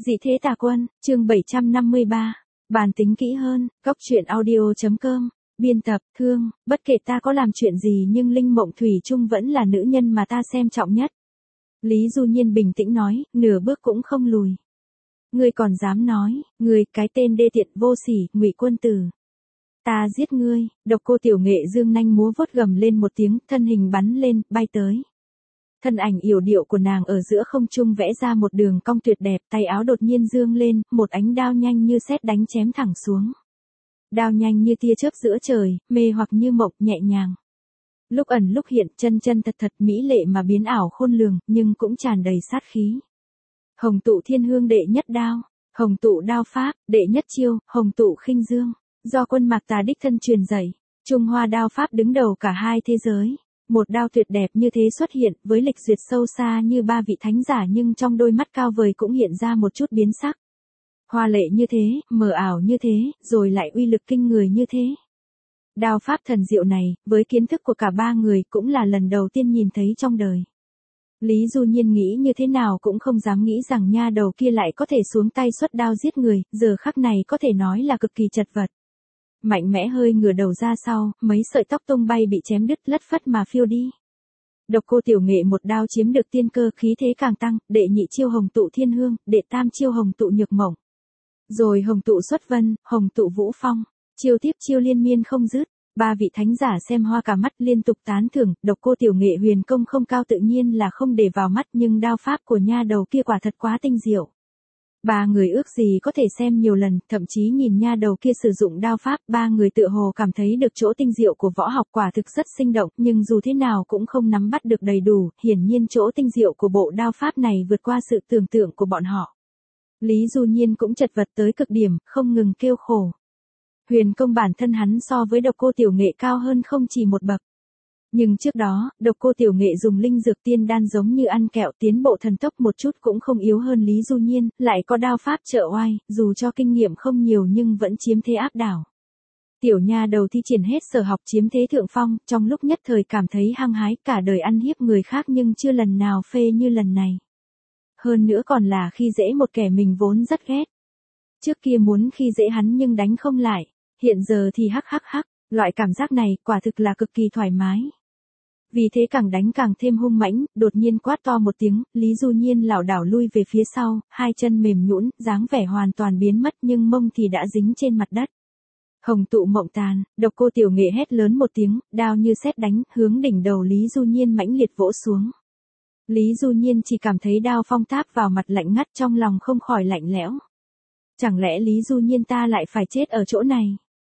Dị thế tà quân, chương 753. Bàn tính kỹ hơn, góc truyện audio.com. Biên tập, Thương, bất kể ta có làm chuyện gì nhưng Linh Mộng Thủy chung vẫn là nữ nhân mà ta xem trọng nhất. Lý Du Nhiên bình tĩnh nói, nửa bước cũng không lùi. Ngươi còn dám nói, ngươi cái tên đê tiện vô sỉ, Ngụy Quân Tử. Ta giết ngươi, Độc Cô Tiểu Nghệ dương nanh múa vuốt gầm lên một tiếng, thân hình bắn lên, bay tới. Thân ảnh yểu điệu của nàng ở giữa không trung vẽ ra một đường cong tuyệt đẹp, tay áo đột nhiên dương lên, một ánh đao nhanh như sét đánh chém thẳng xuống. Đao nhanh như tia chớp giữa trời, mê hoặc như mộng, nhẹ nhàng. Lúc ẩn lúc hiện, chân chân thật thật mỹ lệ mà biến ảo khôn lường, nhưng cũng tràn đầy sát khí. Hồng Tụ Thiên Hương đệ nhất đao, Hồng Tụ đao pháp, đệ nhất chiêu, Hồng Tụ khinh dương, do Quân Mạc Tà đích thân truyền dạy. Trung Hoa đao pháp đứng đầu cả hai thế giới. Một đao tuyệt đẹp như thế xuất hiện, với lịch duyệt sâu xa như ba vị thánh giả, nhưng trong đôi mắt cao vời cũng hiện ra một chút biến sắc. Hoa lệ như thế, mờ ảo như thế, rồi lại uy lực kinh người như thế. Đao pháp thần diệu này, với kiến thức của cả ba người cũng là lần đầu tiên nhìn thấy trong đời. Lý Du Nhiên nghĩ như thế nào cũng không dám nghĩ rằng nha đầu kia lại có thể xuống tay xuất đao giết người, giờ khắc này có thể nói là cực kỳ chật vật. Mạnh mẽ hơi ngửa đầu ra sau, mấy sợi tóc tung bay bị chém đứt lất phất mà phiêu đi. Độc Cô Tiểu Nghệ một đao chiếm được tiên cơ, khí thế càng tăng, đệ nhị chiêu Hồng Tụ Thiên Hương, đệ tam chiêu Hồng Tụ Nhược Mộng. Rồi Hồng Tụ Xuất Vân, Hồng Tụ Vũ Phong, chiêu tiếp chiêu liên miên không dứt. Ba vị thánh giả xem hoa cả mắt liên tục tán thưởng, Độc Cô Tiểu Nghệ huyền công không cao tự nhiên là không để vào mắt, nhưng đao pháp của nha đầu kia quả thật quá tinh diệu. Ba người ước gì có thể xem nhiều lần, thậm chí nhìn nha đầu kia sử dụng đao pháp, ba người tựa hồ cảm thấy được chỗ tinh diệu của võ học, quả thực rất sinh động, nhưng dù thế nào cũng không nắm bắt được đầy đủ, hiển nhiên chỗ tinh diệu của bộ đao pháp này vượt qua sự tưởng tượng của bọn họ. Lý Du Nhiên cũng chật vật tới cực điểm, không ngừng kêu khổ. Huyền công bản thân hắn so với Độc Cô Tiểu Nghệ cao hơn không chỉ một bậc. Nhưng trước đó, Độc Cô Tiểu Nghệ dùng linh dược tiên đan giống như ăn kẹo, tiến bộ thần tốc một chút cũng không yếu hơn Lý Du Nhiên, lại có đao pháp trợ oai, dù cho kinh nghiệm không nhiều nhưng vẫn chiếm thế áp đảo. Tiểu nha đầu thi triển hết sở học chiếm thế thượng phong, trong lúc nhất thời cảm thấy hăng hái, cả đời ăn hiếp người khác nhưng chưa lần nào phê như lần này. Hơn nữa còn là khi dễ một kẻ mình vốn rất ghét. Trước kia muốn khi dễ hắn nhưng đánh không lại, hiện giờ thì hắc hắc hắc, loại cảm giác này quả thực là cực kỳ thoải mái. Vì thế càng đánh càng thêm hung mãnh, đột nhiên quát to một tiếng, Lý Du Nhiên lảo đảo lui về phía sau, hai chân mềm nhũn, dáng vẻ hoàn toàn biến mất nhưng mông thì đã dính trên mặt đất. Hồng Tụ Mộng Tàn, Độc Cô Tiểu Nghệ hét lớn một tiếng, đao như sét đánh, hướng đỉnh đầu Lý Du Nhiên mãnh liệt vỗ xuống. Lý Du Nhiên chỉ cảm thấy đao phong táp vào mặt lạnh ngắt, trong lòng không khỏi lạnh lẽo. Chẳng lẽ Lý Du Nhiên ta lại phải chết ở chỗ này?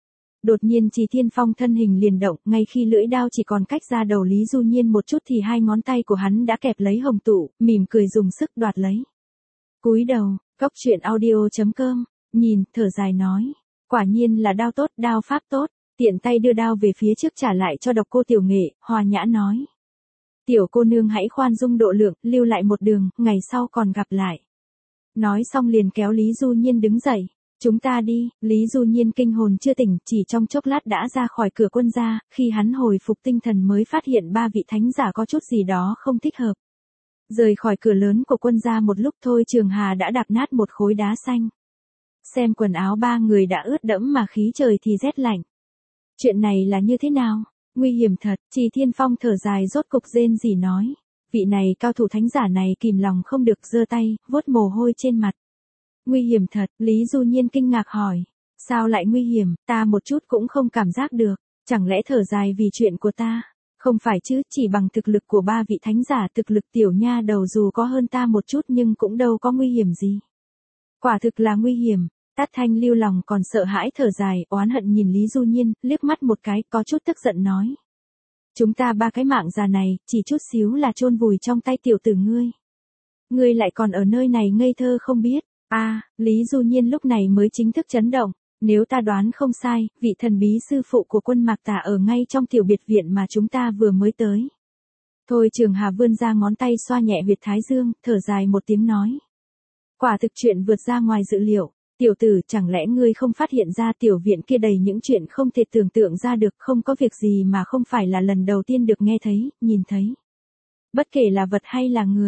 Đột nhiên Trì Thiên Phong thân hình liền động, ngay khi lưỡi đao chỉ còn cách ra đầu Lý Du Nhiên một chút thì hai ngón tay của hắn đã kẹp lấy Hồng Tụ, mỉm cười dùng sức đoạt lấy. Cúi đầu, góc truyện audio.com, nhìn, thở dài nói, quả nhiên là đao tốt, đao pháp tốt, tiện tay đưa đao về phía trước trả lại cho Độc Cô Tiểu Nghệ, hòa nhã nói. Tiểu cô nương hãy khoan dung độ lượng, lưu lại một đường, ngày sau còn gặp lại. Nói xong liền kéo Lý Du Nhiên đứng dậy. Chúng ta đi, Lý Du Nhiên kinh hồn chưa tỉnh, chỉ trong chốc lát đã ra khỏi cửa quân gia, khi hắn hồi phục tinh thần mới phát hiện ba vị thánh giả có chút gì đó không thích hợp. Rời khỏi cửa lớn của quân gia một lúc thôi Trường Hà đã đạp nát một khối đá xanh. Xem quần áo ba người đã ướt đẫm mà khí trời thì rét lạnh. Chuyện này là như thế nào? Nguy hiểm thật, Trì Thiên Phong thở dài rốt cục rên rỉ nói. Vị này cao thủ thánh giả này kìm lòng không được giơ tay, vuốt mồ hôi trên mặt. Nguy hiểm thật, Lý Du Nhiên kinh ngạc hỏi. Sao lại nguy hiểm, ta một chút cũng không cảm giác được, chẳng lẽ thở dài vì chuyện của ta? Không phải chứ, chỉ bằng thực lực của ba vị thánh giả, thực lực tiểu nha đầu dù có hơn ta một chút nhưng cũng đâu có nguy hiểm gì. Quả thực là nguy hiểm, Tát Thanh Lưu lòng còn sợ hãi thở dài, oán hận nhìn Lý Du Nhiên, liếc mắt một cái, có chút tức giận nói. Chúng ta ba cái mạng già này, chỉ chút xíu là chôn vùi trong tay tiểu tử ngươi. Ngươi lại còn ở nơi này ngây thơ không biết. Lý Du Nhiên lúc này mới chính thức chấn động, nếu ta đoán không sai, vị thần bí sư phụ của Quân Mạc Tà ở ngay trong tiểu biệt viện mà chúng ta vừa mới tới. Thôi Trường Hà vươn ra ngón tay xoa nhẹ huyệt thái dương, thở dài một tiếng nói. Quả thực chuyện vượt ra ngoài dự liệu, tiểu tử chẳng lẽ ngươi không phát hiện ra tiểu viện kia đầy những chuyện không thể tưởng tượng ra được, không có việc gì mà không phải là lần đầu tiên được nghe thấy, nhìn thấy. Bất kể là vật hay là người.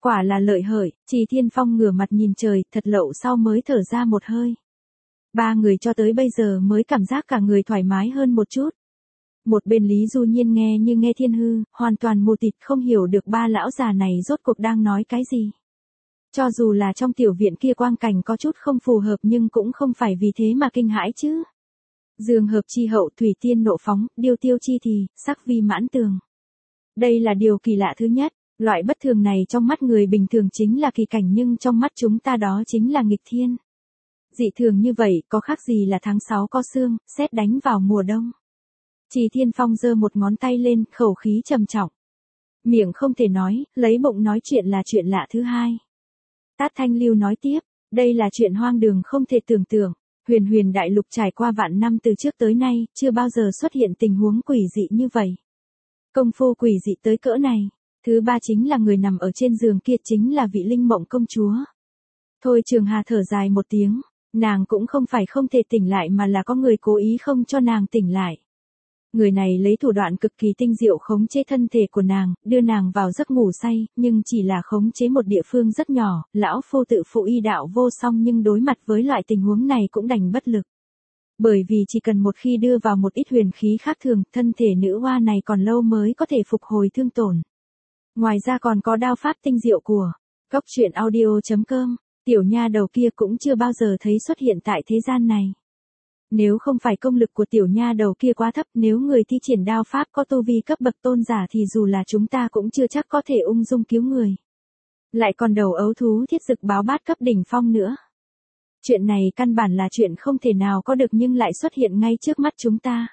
Quả là lợi hợi, Trì Thiên Phong ngửa mặt nhìn trời, thật lậu sau mới thở ra một hơi. Ba người cho tới bây giờ mới cảm giác cả người thoải mái hơn một chút. Một bên Lý Du Nhiên nghe như nghe thiên hư, hoàn toàn mù tịt không hiểu được ba lão già này rốt cuộc đang nói cái gì. Cho dù là trong tiểu viện kia quang cảnh có chút không phù hợp nhưng cũng không phải vì thế mà kinh hãi chứ. Dương hợp chi hậu, thủy tiên nộ phóng, điêu tiêu chi thì, sắc vi mãn tường. Đây là điều kỳ lạ thứ nhất, loại bất thường này trong mắt người bình thường chính là kỳ cảnh nhưng trong mắt chúng ta đó chính là nghịch thiên. Dị thường như vậy có khác gì là tháng 6 có sương, sét đánh vào mùa đông. Trì Thiên Phong giơ một ngón tay lên, khẩu khí trầm trọng. Miệng không thể nói, lấy bụng nói chuyện là chuyện lạ thứ hai. Tát Thanh Lưu nói tiếp, đây là chuyện hoang đường không thể tưởng tượng. Huyền huyền đại lục trải qua vạn năm từ trước tới nay, chưa bao giờ xuất hiện tình huống quỷ dị như vậy. Công phu quỷ dị tới cỡ này. Thứ ba chính là người nằm ở trên giường kia chính là vị Linh Mộng công chúa. Thôi Trường Hà thở dài một tiếng, nàng cũng không phải không thể tỉnh lại mà là có người cố ý không cho nàng tỉnh lại. Người này lấy thủ đoạn cực kỳ tinh diệu khống chế thân thể của nàng, đưa nàng vào giấc ngủ say, nhưng chỉ là khống chế một địa phương rất nhỏ, lão phu tự phụ y đạo vô song nhưng đối mặt với loại tình huống này cũng đành bất lực. Bởi vì chỉ cần một khi đưa vào một ít huyền khí khác thường, thân thể nữ hoa này còn lâu mới có thể phục hồi thương tổn. Ngoài ra còn có đao pháp tinh diệu của Cốc Truyện Audio.com, tiểu nha đầu kia cũng chưa bao giờ thấy xuất hiện tại thế gian này. Nếu không phải công lực của tiểu nha đầu kia quá thấp, nếu người thi triển đao pháp có tu vi cấp bậc tôn giả thì dù là chúng ta cũng chưa chắc có thể ung dung cứu người. Lại còn đầu ấu thú thiết dực báo bát cấp đỉnh phong nữa. Chuyện này căn bản là chuyện không thể nào có được nhưng lại xuất hiện ngay trước mắt chúng ta.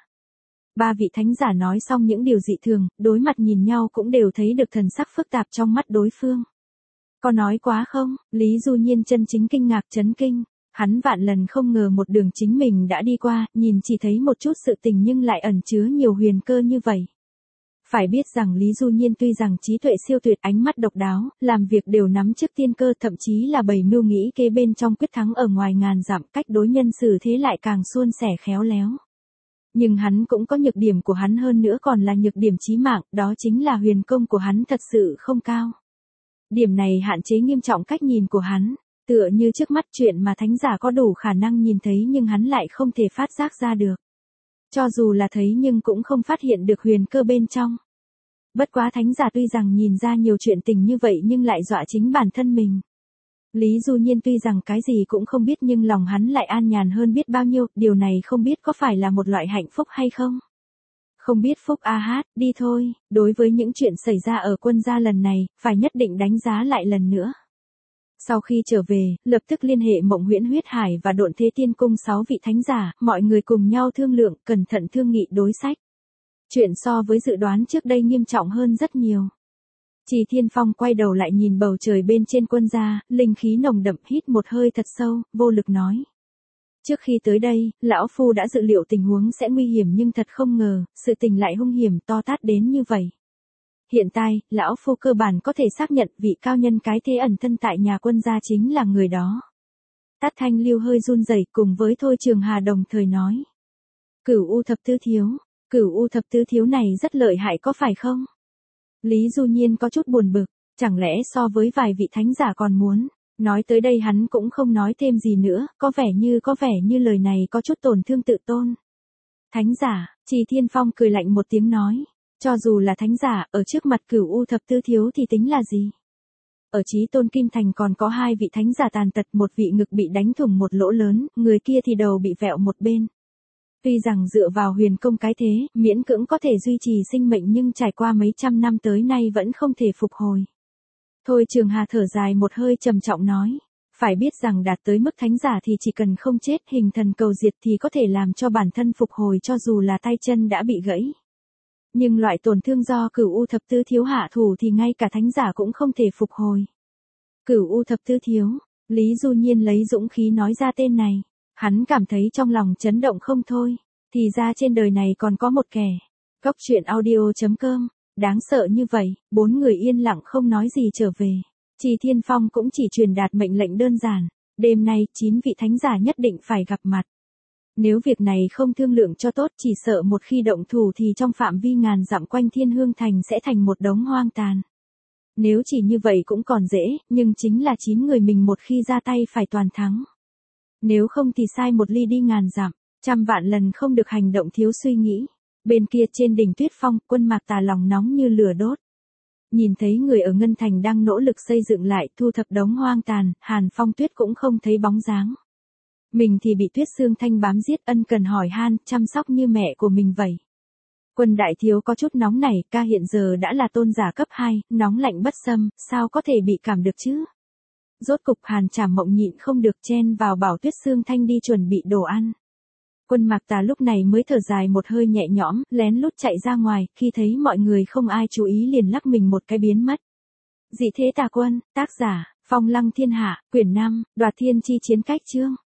Ba vị thánh giả nói xong những điều dị thường, đối mặt nhìn nhau cũng đều thấy được thần sắc phức tạp trong mắt đối phương. Có nói quá không? Lý Du Nhiên chân chính kinh ngạc chấn kinh. Hắn vạn lần không ngờ một đường chính mình đã đi qua, nhìn chỉ thấy một chút sự tình nhưng lại ẩn chứa nhiều huyền cơ như vậy. Phải biết rằng Lý Du Nhiên tuy rằng trí tuệ siêu tuyệt, ánh mắt độc đáo, làm việc đều nắm trước tiên cơ, thậm chí là bày mưu nghĩ kế bên trong quyết thắng ở ngoài ngàn dặm, cách đối nhân xử thế lại càng suôn sẻ khéo léo. Nhưng hắn cũng có nhược điểm của hắn, hơn nữa còn là nhược điểm chí mạng, đó chính là huyền công của hắn thật sự không cao. Điểm này hạn chế nghiêm trọng cách nhìn của hắn. Tựa như trước mắt chuyện mà thánh giả có đủ khả năng nhìn thấy nhưng hắn lại không thể phát giác ra được. Cho dù là thấy nhưng cũng không phát hiện được huyền cơ bên trong. Bất quá thánh giả tuy rằng nhìn ra nhiều chuyện tình như vậy nhưng lại dọa chính bản thân mình. Lý Du Nhiên tuy rằng cái gì cũng không biết nhưng lòng hắn lại an nhàn hơn biết bao nhiêu, điều này không biết có phải là một loại hạnh phúc hay không. Không biết phúc a hát, đi thôi, đối với những chuyện xảy ra ở quân gia lần này, phải nhất định đánh giá lại lần nữa. Sau khi trở về, lập tức liên hệ Mộng Huyễn Huyết Hải và Độn Thế Tiên Cung 6 vị thánh giả, mọi người cùng nhau thương lượng, cẩn thận thương nghị đối sách. Chuyện so với dự đoán trước đây nghiêm trọng hơn rất nhiều. Trì Thiên Phong quay đầu lại nhìn bầu trời bên trên quân gia, linh khí nồng đậm, hít một hơi thật sâu, vô lực nói. Trước khi tới đây, lão phu đã dự liệu tình huống sẽ nguy hiểm nhưng thật không ngờ, sự tình lại hung hiểm to tát đến như vậy. Hiện tại, lão phu cơ bản có thể xác nhận vị cao nhân cái thế ẩn thân tại nhà quân gia chính là người đó. Tát Thanh Lưu hơi run rẩy cùng với Thôi Trường Hà đồng thời nói. Cửu U thập tứ thiếu, Cửu U thập tứ thiếu này rất lợi hại có phải không? Lý Du Nhiên có chút buồn bực, chẳng lẽ so với vài vị thánh giả còn muốn. Nói tới đây hắn cũng không nói thêm gì nữa, có vẻ như lời này có chút tổn thương tự tôn. Thánh giả, Trì Thiên Phong cười lạnh một tiếng nói. Cho dù là thánh giả, ở trước mặt Cửu U thập tứ thiếu thì tính là gì? Ở Chí Tôn Kim Thành còn có 2 vị thánh giả tàn tật, một vị ngực bị đánh thủng một lỗ lớn, người kia thì đầu bị vẹo một bên. Tuy rằng dựa vào huyền công cái thế, miễn cưỡng có thể duy trì sinh mệnh nhưng trải qua mấy trăm năm tới nay vẫn không thể phục hồi. Thôi Trường Hà thở dài một hơi trầm trọng nói. Phải biết rằng đạt tới mức thánh giả thì chỉ cần không chết, hình thần cầu diệt thì có thể làm cho bản thân phục hồi cho dù là tay chân đã bị gãy. Nhưng loại tổn thương do Cửu U thập tứ thiếu hạ thủ thì ngay cả thánh giả cũng không thể phục hồi. Cửu U thập tứ thiếu, Lý Du Nhiên lấy dũng khí nói ra tên này. Hắn cảm thấy trong lòng chấn động không thôi. Thì ra trên đời này còn có một kẻ. Cốc Truyện Audio.com, đáng sợ như vậy, 4 người yên lặng không nói gì trở về. Trì Thiên Phong cũng chỉ truyền đạt mệnh lệnh đơn giản. Đêm nay 9 vị thánh giả nhất định phải gặp mặt. Nếu việc này không thương lượng cho tốt chỉ sợ một khi động thủ thì trong phạm vi ngàn dặm quanh Thiên Hương Thành sẽ thành một đống hoang tàn. Nếu chỉ như vậy cũng còn dễ, nhưng chính là 9 người mình một khi ra tay phải toàn thắng. Nếu không thì sai một ly đi ngàn dặm, trăm vạn lần không được hành động thiếu suy nghĩ. Bên kia trên đỉnh Tuyết Phong, Quân Mạc Tà lòng nóng như lửa đốt. Nhìn thấy người ở Ngân Thành đang nỗ lực xây dựng lại, thu thập đống hoang tàn, Hàn Phong Tuyết cũng không thấy bóng dáng. Mình thì bị Tuyết Xương Thanh bám giết, ân cần hỏi han, chăm sóc như mẹ của mình vậy. Quân đại thiếu có chút nóng nảy, ca hiện giờ đã là tôn giả cấp 2, nóng lạnh bất xâm, sao có thể bị cảm được chứ? Rốt cục Hàn Trảm Mộng nhịn không được chen vào bảo Tuyết Xương Thanh đi chuẩn bị đồ ăn. Quân Mạc Tà lúc này mới thở dài một hơi nhẹ nhõm, lén lút chạy ra ngoài, khi thấy mọi người không ai chú ý liền lắc mình một cái biến mất. Dị Thế Tà Quân, tác giả, Phong Lăng Thiên Hạ, quyển 5, Đoạt Thiên Chi Chiến Cách chương.